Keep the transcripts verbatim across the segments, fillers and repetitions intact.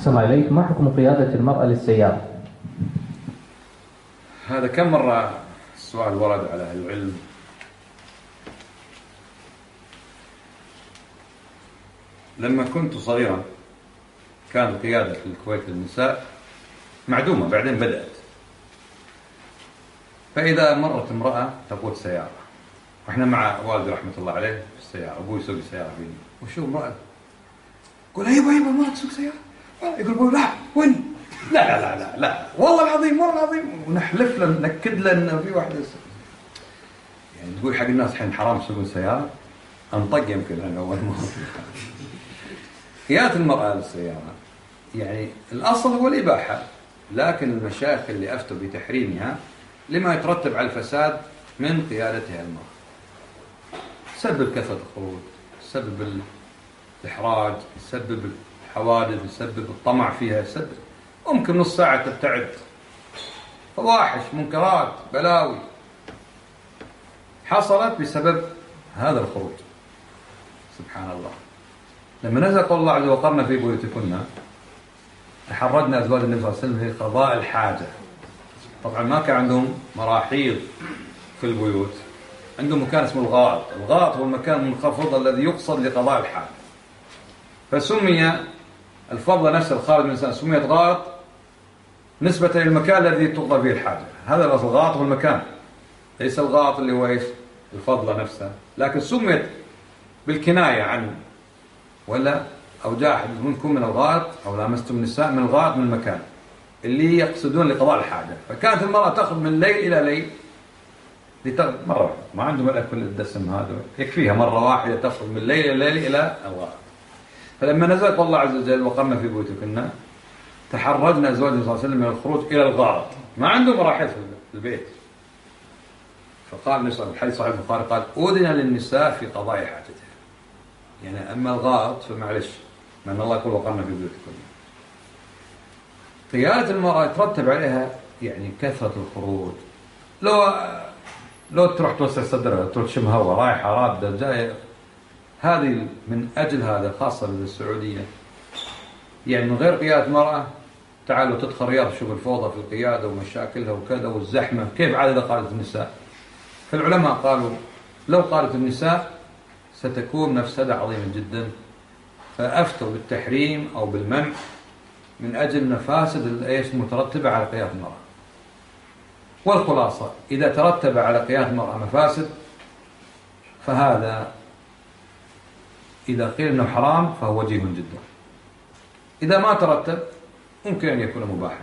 أحسن إليك، ما حكم قيادة المرأة للسيارة؟ هذا كم مرة السؤال ورد على أهل العلم. لما كنت صغيرا كانت القيادة في الكويت للنساء معدومة، بعدين بدأت. فإذا مرت امرأة تقود سيارة، وإحنا مع والدي رحمة الله عليه في السيارة، أبوي يسوق السيارة فيني، وشو امرأة قول أيوة أيوة ما تسوق سيارة، يقول أبوي لا وين، لا لا لا لا لا والله العظيم والله العظيم، ونحلف له نأكد له إنه في واحدة. يعني تقول حق الناس الحين حرام يسوقون سيارة، أنطق يمكن أنا أول مرة. قيادة المرأة للسيارة يعني الأصل هو الإباحة، لكن المشايخ اللي أفتوا بتحريمها لما يترتب على الفساد من قيادتها المرأة. تسبب كثرة الخروج، تسبب الإحراج، تسبب الحوادث، تسبب الطمع فيها، تسبب ممكن نص ساعة تبتعد، فواحش منكرات بلاوي حصلت بسبب هذا الخروج. سبحان الله. لما نزل قول الله عز وجل وقرن في بيوتكن، تحرجنا أزواج النبي صلى الله عليه وسلم في قضاء الحاجة. طبعا ما كان عندهم مراحيض في البيوت، عندهم مكان اسمه الغائط. الغائط هو المكان المنخفض الذي يقصد لقضاء الحاجة، فسمي الفضلة نفسها الخارج من الإنسان سميت غائط نسبة للمكان الذي تقضى فيه الحاجة. هذا الأصل، الغائط هو المكان، ليس الغائط اللي هو إيش الفضلة نفسها، لكن سميت بالكناية عن ولا أو جاء أحد منكم من الغائط أو لامستم النساء من الغائط من المكان اللي يقصدون لقضاء الحاجة. فكانت المرأة تخرج من ليل إلى ليل لتغ... مرة واحدة، ما عندهم الأكل الدسم هذا، يكفيها مرة واحدة تخرج من ليل إلى ليل إلى الغائط. فلما نزل قول الله عز وجل وقرن في بيوتكن، تحرجنا أزواج النبي صلى الله عليه وسلم من الخروج إلى الغائط، ما عندهم مراحل في البيت. فقال النبي صلى الله عليه وسلم الحديث صحيح البخاري قال أذن للنساء في قضاء حاجتها. يعني أما الغائط فمعلش، لأن الله يقول وقرن في بيوتكن. قيادة المرأة يترتب عليها يعني كثرة الخروج. لو لو تروح توسع صدرها، تروح تشم هوا، رايحة رادة جاية، هذه من أجل هذا خاصة بالسعودية. يعني من غير قيادة مرأة تعالوا تدخل رياض، شوف الفوضى في القيادة ومشاكلها وكذا والزحمة، كيف عاد إذا قالت النساء؟ فالعلماء قالوا لو قالت النساء ستكون مفسدة عظيمة جدا، فأفتوا بالتحريم أو بالمنع من أجل مفاسد الإيش المترتبة على قيادة المرأة. والخلاصة إذا ترتب على قيادة المرأة مفاسد فهذا إذا قيل أنه حرام فهو وجيه جدا. إذا ما ترتب ممكن أن يكون مباحا.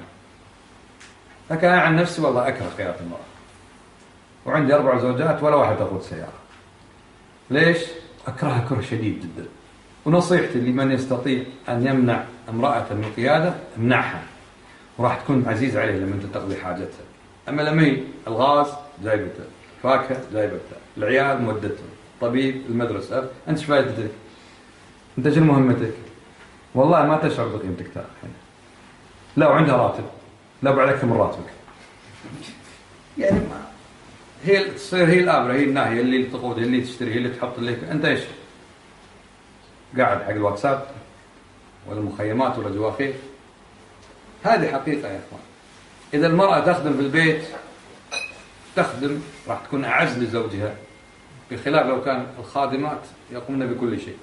لكن أنا عن نفسي والله أكره قيادة المرأة، وعندي أربع زوجات ولا واحد تقود سيارة. ليش؟ أكرهها كره شديد جدا. ونصيحتي لمن يستطيع أن يمنع امرأة من القيادة امنعها، وراح تكون عزيز عليه لما أنت تقضي حاجتها. أما لما هي الغاز جايبته، فاكهة جايبته، العيال مودتهم، طبيب المدرسة، أنت ايش فائدتك؟ أنت شنو مهمتك؟ والله ما تشعر بقيمتك الحين. لا وعندها راتب، لا بعدك من راتبك. يعني ما هي تصير هي الآبرة، هي الناهية، اللي تقود، اللي تشتري، اللي تحط، اللي أنت إيش؟ قاعد حق الواتساب ولا المخيمات ولا جواخير. هذه حقيقة يا إخوان. إذا المرأة تخدم في البيت تخدم راح تكون أعز لزوجها، بخلاف لو كان الخادمات يقومن بكل شيء.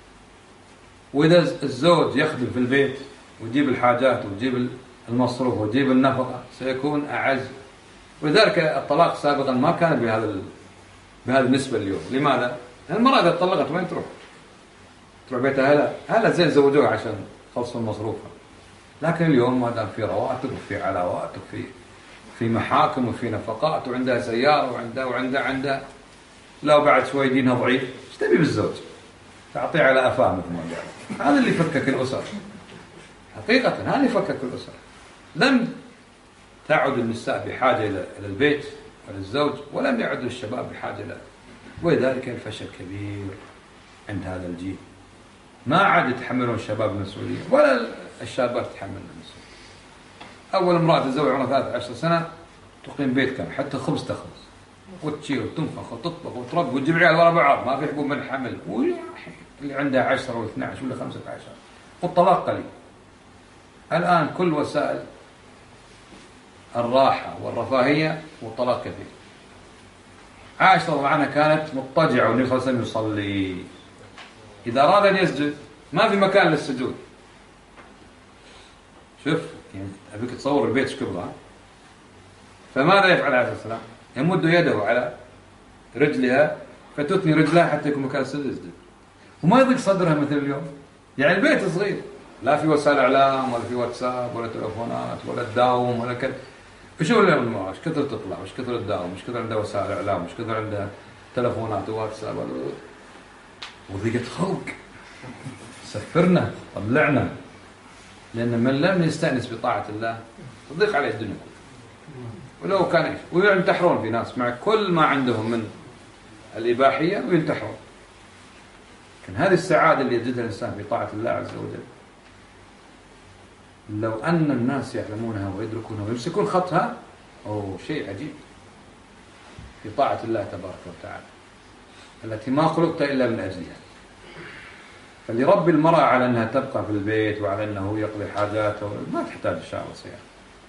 وإذا الزوج يخدم في البيت ويجيب الحاجات ويجيب المصروف ويجيب النفقة سيكون أعز. ولذلك الطلاق سابقا ما كان بهذا بهذه النسبة اليوم. لماذا؟ المرأة إذا طلقت وين تروح؟ تروح بيت أهلها، أهلها زين زوجوها عشان خلصوا مصروفها. لكن اليوم ما دام في رواتب وفي علاوات وفي في محاكم وفي نفقات وعندها سيارة وعندها وعندها عندها لو بعد شوي دينها ضعيف، ايش تبي بالزوج؟ تعطيه على أفاه مثل ما قال. هذا اللي فكك الأسر حقيقة، هذا اللي فكك الأسر. لم تعد النساء بحاجة إلى البيت وللزوج، ولم يعد الشباب بحاجة له. ولذلك الفشل كبير عند هذا الجيل. ما عاد يتحملون الشباب المسؤولية ولا الشابات تتحمل المسؤولية. أول امرأة تتزوج عمرها ثلاث عشر سنة تقيم بيت كامل، حتى خبز تخبز وتشيل وتنفخ وتطبخ وتربي وتجيب عيال ورا بعض، ما في حبوب من الحمل، واللي عندها عشرة واثنى عشر ولا خمسة عشر، والطلاق قليل. الآن كل وسائل الراحة والرفاهية وطلاق كثير. عائشة رضي الله عنها كانت مضطجعة والنبي صلى الله عليه وسلم يصلي، إذا أراد أن يسجد ما في مكان للسجود. شوف يعني أبيك تصور البيت شكبرها. فماذا يفعل عليه الصلاة والسلام؟ يمد يده على رجلها فتثني رجلها حتى يكون مكان السجود يسجد، وما يضيق صدرها مثل اليوم. يعني البيت صغير، لا في وسائل إعلام ولا في واتساب ولا تلفونات ولا تداوم ولا كذا. وشو اللي يعمل؟ ايش كثر تطلع وايش كثر تداوم وايش كثر عنده وسائل إعلام وايش كثر عنده تلفونات وواتساب وضيقة خلق. سفرنا طلعنا، لأن من لم يستأنس بطاعة الله تضيق عليه الدنيا ولو كان إيش. وينتحرون في ناس مع كل ما عندهم من الإباحية وينتحرون. لكن هذه السعادة اللي يجدها الإنسان في طاعة الله عز وجل، لو أن الناس يعلمونها ويدركونها ويمسكون خطها، أو شيء عجيب في طاعة الله تبارك وتعالى التي ما خلقت إلا من أجلها. فلرب المرأة على أنها تبقى في البيت وعلى أنه يقضي حاجاته ما تحتاج الشعر والصيام.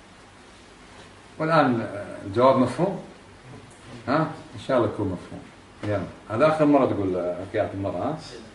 والآن الجواب مفهوم؟ ها؟ إن شاء الله يكون مفهوم. يلا هذا آخر مرة تقول حكايات المرأة. ها؟